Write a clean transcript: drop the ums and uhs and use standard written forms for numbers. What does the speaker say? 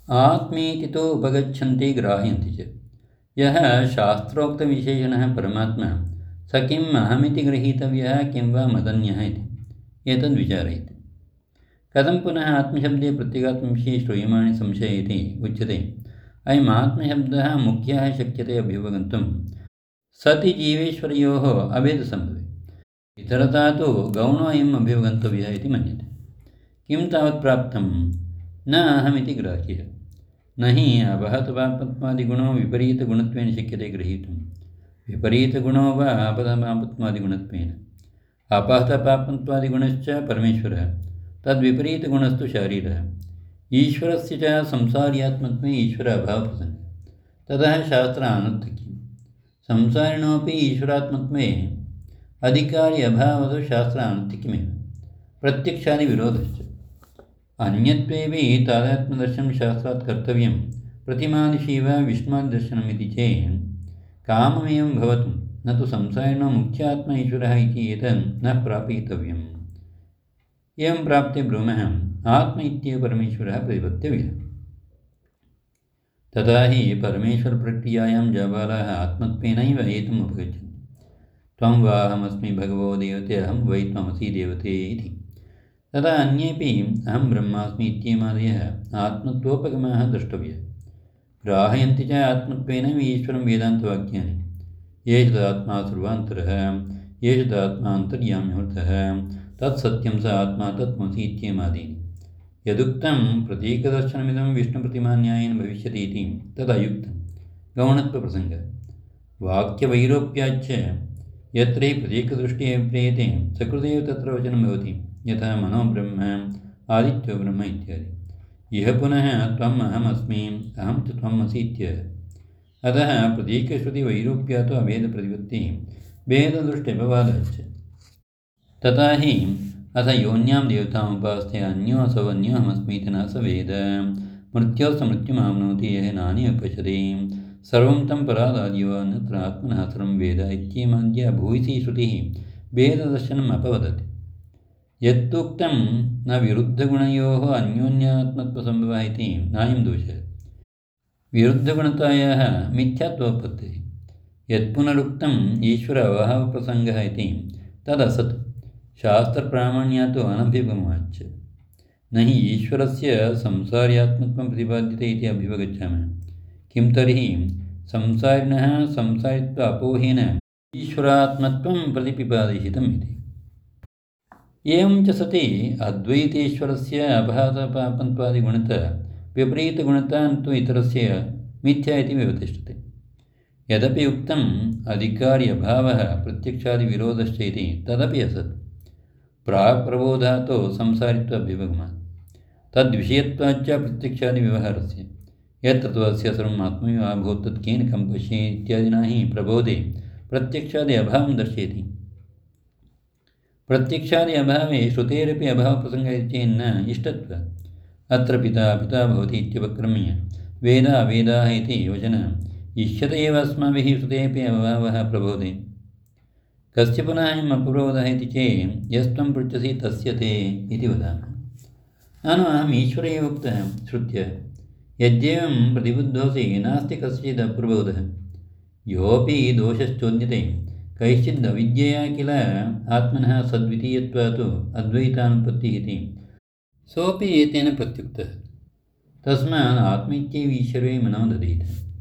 आत्मीति तो उपगच्छन्ति ग्राह्यन्ति च। यः शास्त्रोक्तविशेषणः परमात्मा स किम् अहमिति गृहीतव्यः किं वा मदन्यः इति एतद्विचारयति। कथं पुनः आत्मशब्दे प्रत्यगात्मविषये श्रूयमाणे संशय इति उच्यते। अयम् आत्मशब्दः मुख्यः शक्यते अभ्युपगन्तुं सति जीवेश्वरयोः अभेदसम्भवे। इतरता तु गौणो अयम् अभ्युपगन्तव्यः इति मन्यते। किं तावत् प्राप्तं? न अहमिति ग्राह्यः। न हि अपहतपापत्वादिगुणो विपरीतगुणत्वेन शक्यते ग्रहीतुं। विपरीतगुणो वा अपहतपापत्वादिगुणत्वेन। अपहतपापत्वादिगुणश्च परमेश्वरः, तद्विपरीतगुणस्तु शारीरः। ईश्वरस्य च संसार्यात्मत्वे ईश्वर अभावप्रसङ्गः। ततः शास्त्रानर्थक्यं। संसारिणोऽपि ईश्वरात्मत्वे अधिकारी अभावतो शास्त्रानर्थक्यमेव। प्रत्यक्षादिविरोधश्च। अन्यत्वेपि तादात्म्यदर्शनं शास्त्रात् कर्तव्यं प्रतिमादिशी वा विष्णुमादिदर्शनम् इति चेत् काममेवं भवतु, न तु संसारिणो मुख्यात्मा ईश्वरः इति एतत् न प्रापयितव्यम्। एवं प्राप्ते ब्रूमः आत्म इत्येव परमेश्वरः प्रतिपत्तव्यः। तथा हि परमेश्वरप्रक्रियायां जबालाः आत्मत्वेनैव एतम् उपगच्छन्ति। त्वं वा अहमस्मि भगवो देवते अहं वै त्वमसि देवते इति। तदा अन्येपि अहं ब्रह्मास्मि इत्येमादयः आत्मत्वोपगमाः द्रष्टव्याः। ग्राहयन्ति च आत्मत्वेनैव ईश्वरं वेदान्तवाक्यानि। एष तदात्मा सर्वान्तरः, एष तदात्मा अन्तर्याम्यमर्थः, तत्सत्यं स आत्मा तत्त्वमसि इत्येमादीनि। यदुक्तं प्रतीकदर्शनमिदं विष्णुप्रतिमान्यायेन भविष्यति इति तदयुक्तं गौणत्वप्रसङ्गः। वाक्यवैरोप्याच्च यत्र हि प्रतीकदृष्टिः अभिप्रेयते सकृदेव तत्र वचनं भवति, यथा मनो ब्रह्म आदित्यो ब्रह्म इत्यादि। इह पुनः त्वम् अहमस्मि अहं च त्वम् असि इत्येव। अतः प्रतीकश्रुतिवैरूप्यात् अभेदप्रतिपत्तिः भेददृष्ट्यपवादश्च। तथा हि अथ योन्यां देवतामुपास्ते अन्यो असौ अन्योऽहमस्मीति न स वेद। मृत्योस्त मृत्युमाप्नोति यः नानि अपश्यति सर्वं तं परादाद्यो अन्यत्र आत्मनः सर्वं वेद इत्येमाद्या भूयसी श्रुतिः भेददर्शनम् अपवदति। यत्तुक्तं न विरुद्धगुणयोः अन्योन्यात्मत्वसम्भवः इति नायं दोषः। विरुद्धगुणतायाः मिथ्यात्वोत्पत्तिः। यत्पुनरुक्तम् ईश्वर अभावप्रसङ्गः इति तदसत्। शास्त्रप्रामाण्यात् अनभ्युपगमाच्च। न हि ईश्वरस्य संसार्यात्मत्वं प्रतिपाद्यते इति अभ्युपगच्छामः। किं तर्हि संसारिणः संसारित्व अपोहेन ईश्वरात्मत्वं प्रतिपिपादितं इति। एवं च सति अद्वैतेश्वरस्य अपहतपापत्वादिगुणतः विपरीतगुणता तु इतरस्य मिथ्या इति व्यवतिष्ठते। यदपि उक्तम् अधिकारी अभावः प्रत्यक्षादिविरोधश्च इति तदपि असत्। प्राक्प्रबोधातो संसारित्वाभ्युपगमात् तद्विषयत्वाच्च प्रत्यक्षादिव्यवहारस्य। यत्र तस्य सर्वम् आत्मैव अभूत् तत् केन कं पश्येत् इत्यादिना हि प्रबोधे प्रत्यक्षादि अभावं दर्शयति। प्रत्यक्षादि अभावे श्रुतेरपि अभावप्रसङ्गः चेन्न इष्टत्वात्। अत्र पिता पिता भवति इत्युपक्रम्य वेदा अवेदाः इति वचनम् इष्यते एव अस्माभिः श्रुतेऽपि अभावः प्रबोधे। कस्य पुनः अयम् अपरोधः इति चेत् यस्त्वं पृच्छसि तस्य ते इति वदामः। ननु अहम् ईश्वरे एव उक्तः श्रुत्य यद्येवं प्रतिबुद्धोऽसि नास्ति कस्यचित् अप्रबोधः। योऽपि दोषश्चोद्यते कैश्चिद् अविद्यया किल आत्मनः सद्वितीयत्वात् अद्वैतानुपत्तिः इति सोऽपि एतेन प्रत्युक्तः। तस्मात् आत्मैक्यैव ईश्वरे मनो दधीत।